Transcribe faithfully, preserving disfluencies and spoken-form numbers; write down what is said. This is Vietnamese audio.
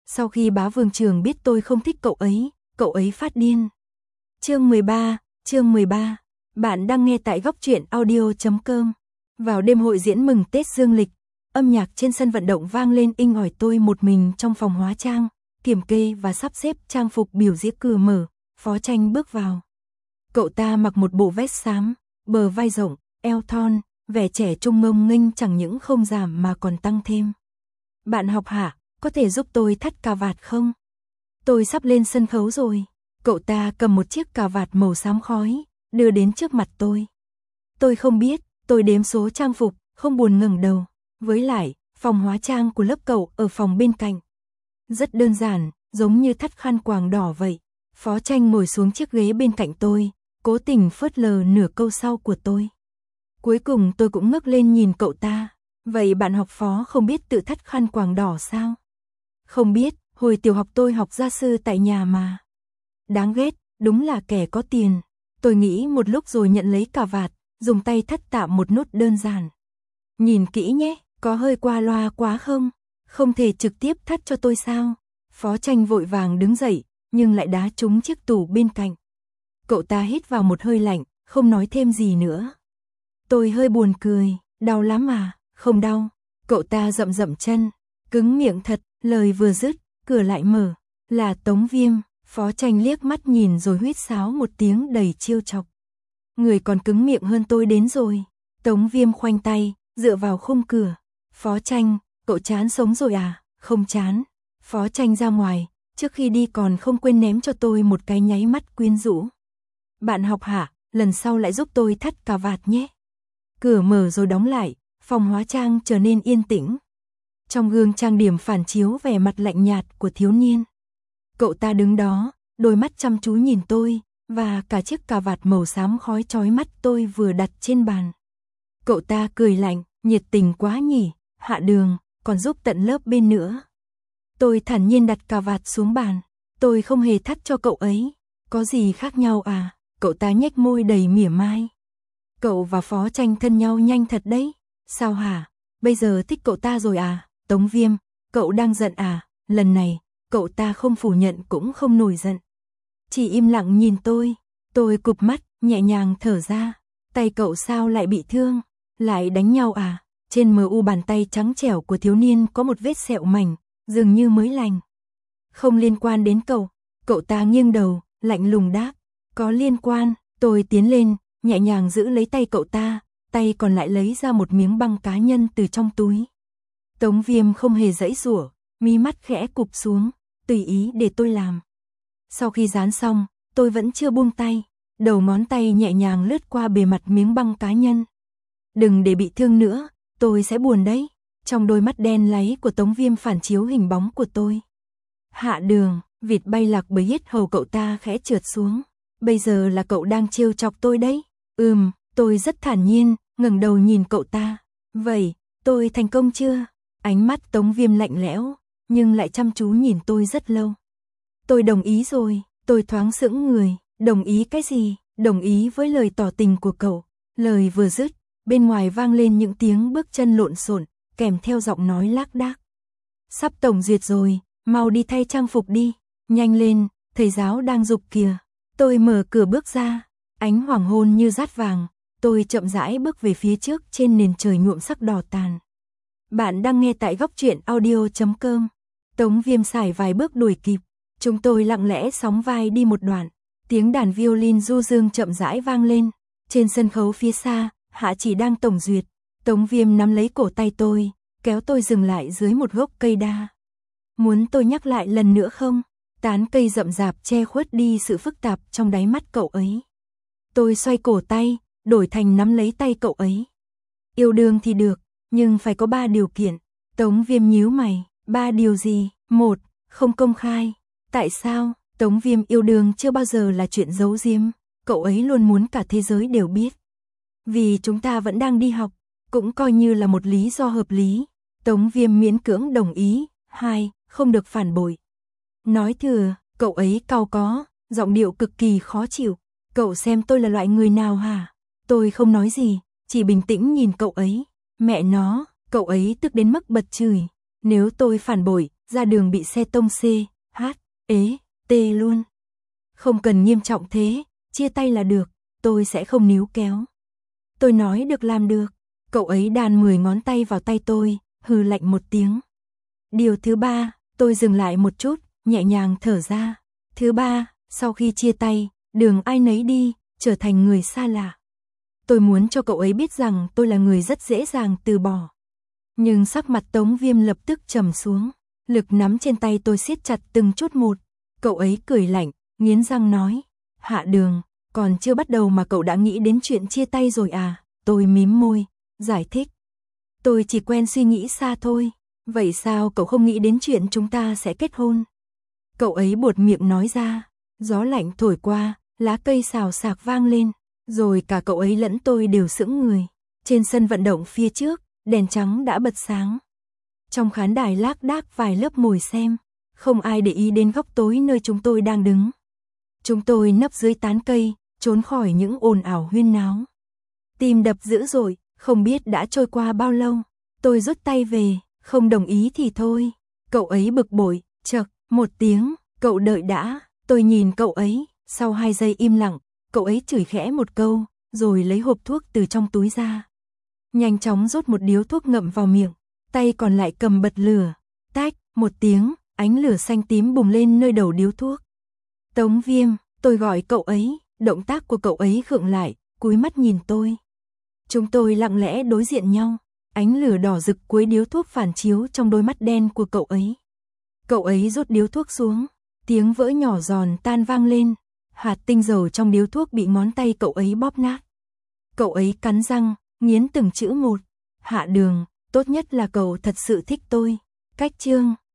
Sau khi bá vương trường biết tôi không thích cậu ấy, cậu ấy phát điên. Chương mười ba, chương mười ba. Bạn đang nghe tại góc truyện audio chấm com. Vào đêm hội diễn mừng Tết dương lịch, âm nhạc trên sân vận động vang lên inh ỏi, tôi một mình trong phòng hóa trang, kiểm kê và sắp xếp trang phục biểu diễn. Cửa mở, Phó Tranh bước vào. Cậu ta mặc một bộ vest xám, bờ vai rộng, eo thon, vẻ trẻ trung ngông nghênh chẳng những không giảm mà còn tăng thêm. Bạn học hả, có thể giúp tôi thắt cà vạt không? Tôi sắp lên sân khấu rồi. Cậu ta cầm một chiếc cà vạt màu xám khói, đưa đến trước mặt tôi. Tôi không biết, tôi đếm số trang phục, không buồn ngẩng đầu. Với lại, phòng hóa trang của lớp cậu ở phòng bên cạnh. Rất đơn giản, giống như thắt khăn quàng đỏ vậy. Phó Tranh ngồi xuống chiếc ghế bên cạnh tôi, cố tình phớt lờ nửa câu sau của tôi. Cuối cùng tôi cũng ngước lên nhìn cậu ta. Vậy bạn học Phó không biết tự thắt khăn quàng đỏ sao? Không biết, hồi tiểu học tôi học gia sư tại nhà mà. Đáng ghét, đúng là kẻ có tiền. Tôi nghĩ một lúc rồi nhận lấy cà vạt, dùng tay thắt tạm một nút đơn giản. Nhìn kỹ nhé, có hơi qua loa quá không? Không thể trực tiếp thắt cho tôi sao? Phó Tranh vội vàng đứng dậy, nhưng lại đá trúng chiếc tủ bên cạnh. Cậu ta hít vào một hơi lạnh, không nói thêm gì nữa. Tôi hơi buồn cười, đau lắm à? Không đau. Cậu ta rậm rậm chân, cứng miệng thật, lời vừa dứt, cửa lại mở. Là Tống Viêm. Phó Tranh liếc mắt nhìn rồi huýt sáo một tiếng đầy trêu chọc. Người còn cứng miệng hơn tôi đến rồi. Tống Viêm khoanh tay, dựa vào khung cửa. Phó Tranh, cậu chán sống rồi à? Không chán. Phó Tranh ra ngoài, trước khi đi còn không quên ném cho tôi một cái nháy mắt quyến rũ. Bạn học hả, lần sau lại giúp tôi thắt cà vạt nhé. Cửa mở rồi đóng lại, phòng hóa trang trở nên yên tĩnh. Trong gương trang điểm phản chiếu vẻ mặt lạnh nhạt của thiếu niên. Cậu ta đứng đó, đôi mắt chăm chú nhìn tôi, và cả chiếc cà vạt màu xám khói chói mắt tôi vừa đặt trên bàn. Cậu ta cười lạnh, nhiệt tình quá nhỉ, Hạ Đường, còn giúp tận lớp bên nữa. Tôi thản nhiên đặt cà vạt xuống bàn, tôi không hề thắt cho cậu ấy, có gì khác nhau à? Cậu ta nhếch môi đầy mỉa mai. Cậu và Phó Tranh thân nhau nhanh thật đấy. Sao hả? Bây giờ thích cậu ta rồi à? Tống Viêm, cậu đang giận à? Lần này, cậu ta không phủ nhận cũng không nổi giận. Chỉ im lặng nhìn tôi. Tôi cụp mắt, nhẹ nhàng thở ra. Tay cậu sao lại bị thương? Lại đánh nhau à? Trên mờ u bàn tay trắng trẻo của thiếu niên có một vết sẹo mảnh, dường như mới lành. Không liên quan đến cậu. Cậu ta nghiêng đầu, lạnh lùng đáp. Có liên quan. Tôi tiến lên, nhẹ nhàng giữ lấy tay cậu ta, tay còn lại lấy ra một miếng băng cá nhân từ trong túi. Tống Viêm không hề giãy giụa, mí mắt khẽ cụp xuống, tùy ý để tôi làm. Sau khi dán xong, tôi vẫn chưa buông tay, đầu ngón tay nhẹ nhàng lướt qua bề mặt miếng băng cá nhân. Đừng để bị thương nữa, tôi sẽ buồn đấy. Trong đôi mắt đen láy của Tống Viêm phản chiếu hình bóng của tôi. Hạ Đường, vịt bay lạc bởi yết hầu cậu ta khẽ trượt xuống. Bây giờ là cậu đang trêu chọc tôi đấy. Ừm, tôi rất thản nhiên, ngẩng đầu nhìn cậu ta. Vậy, tôi thành công chưa? Ánh mắt Tống Viêm lạnh lẽo, nhưng lại chăm chú nhìn tôi rất lâu. Tôi đồng ý rồi, tôi thoáng sững người. Đồng ý cái gì? Đồng ý với lời tỏ tình của cậu. Lời vừa dứt, bên ngoài vang lên những tiếng bước chân lộn xộn, kèm theo giọng nói lác đác. Sắp tổng duyệt rồi, mau đi thay trang phục đi. Nhanh lên, thầy giáo đang giục kìa. Tôi mở cửa bước ra, ánh hoàng hôn như dát vàng, tôi chậm rãi bước về phía trước trên nền trời nhuộm sắc đỏ tàn. Bạn đang nghe tại góc truyện audio chấm com. Tống Viêm sải vài bước đuổi kịp, chúng tôi lặng lẽ sóng vai đi một đoạn, tiếng đàn violin du dương chậm rãi vang lên. Trên sân khấu phía xa, Hạ Chỉ đang tổng duyệt, Tống Viêm nắm lấy cổ tay tôi, kéo tôi dừng lại dưới một gốc cây đa. Muốn tôi nhắc lại lần nữa không? Tán cây rậm rạp che khuất đi sự phức tạp trong đáy mắt cậu ấy. Tôi xoay cổ tay, đổi thành nắm lấy tay cậu ấy. Yêu đương thì được, nhưng phải có ba điều kiện. Tống Viêm nhíu mày, ba điều gì? Một, không công khai. Tại sao? Tống Viêm yêu đương chưa bao giờ là chuyện giấu giếm, cậu ấy luôn muốn cả thế giới đều biết. Vì chúng ta vẫn đang đi học, cũng coi như là một lý do hợp lý. Tống Viêm miễn cưỡng đồng ý. Hai, không được phản bội. Nói thừa, cậu ấy cau có, giọng điệu cực kỳ khó chịu. Cậu xem tôi là loại người nào hả? Tôi không nói gì, chỉ bình tĩnh nhìn cậu ấy. Mẹ nó, cậu ấy tức đến mức bật chửi. Nếu tôi phản bội, ra đường bị xe tông C, H, ế, T luôn. Không cần nghiêm trọng thế, chia tay là được, tôi sẽ không níu kéo. Tôi nói được làm được, cậu ấy đàn mười ngón tay vào tay tôi, hừ lạnh một tiếng. Điều thứ ba, tôi dừng lại một chút, nhẹ nhàng thở ra. Thứ ba, sau khi chia tay, đường ai nấy đi, trở thành người xa lạ. Tôi muốn cho cậu ấy biết rằng tôi là người rất dễ dàng từ bỏ. Nhưng sắc mặt Tống Viêm lập tức trầm xuống, lực nắm trên tay tôi siết chặt từng chút một. Cậu ấy cười lạnh, nghiến răng nói, Hạ Đường, còn chưa bắt đầu mà cậu đã nghĩ đến chuyện chia tay rồi à? Tôi mím môi, giải thích. Tôi chỉ quen suy nghĩ xa thôi, vậy sao cậu không nghĩ đến chuyện chúng ta sẽ kết hôn? Cậu ấy buột miệng nói ra, gió lạnh thổi qua, lá cây xào xạc vang lên, rồi cả cậu ấy lẫn tôi đều sững người. Trên sân vận động phía trước, đèn trắng đã bật sáng. Trong khán đài lác đác vài lớp ngồi xem, không ai để ý đến góc tối nơi chúng tôi đang đứng. Chúng tôi nấp dưới tán cây, trốn khỏi những ồn ào huyên náo. Tim đập dữ dội, không biết đã trôi qua bao lâu. Tôi rút tay về, không đồng ý thì thôi. Cậu ấy bực bội, chậc, một tiếng, cậu đợi đã. Tôi nhìn cậu ấy, sau hai giây im lặng, cậu ấy chửi khẽ một câu, rồi lấy hộp thuốc từ trong túi ra. Nhanh chóng rút một điếu thuốc ngậm vào miệng, tay còn lại cầm bật lửa. Tách, một tiếng, ánh lửa xanh tím bùng lên nơi đầu điếu thuốc. Tống Viêm, tôi gọi cậu ấy, động tác của cậu ấy khựng lại, cúi mắt nhìn tôi. Chúng tôi lặng lẽ đối diện nhau, ánh lửa đỏ rực cuối điếu thuốc phản chiếu trong đôi mắt đen của cậu ấy. Cậu ấy rút điếu thuốc xuống, tiếng vỡ nhỏ giòn tan vang lên, hạt tinh dầu trong điếu thuốc bị ngón tay cậu ấy bóp nát. Cậu ấy cắn răng, nghiến từng chữ một, Hạ Đường, tốt nhất là cậu thật sự thích tôi. Cách chương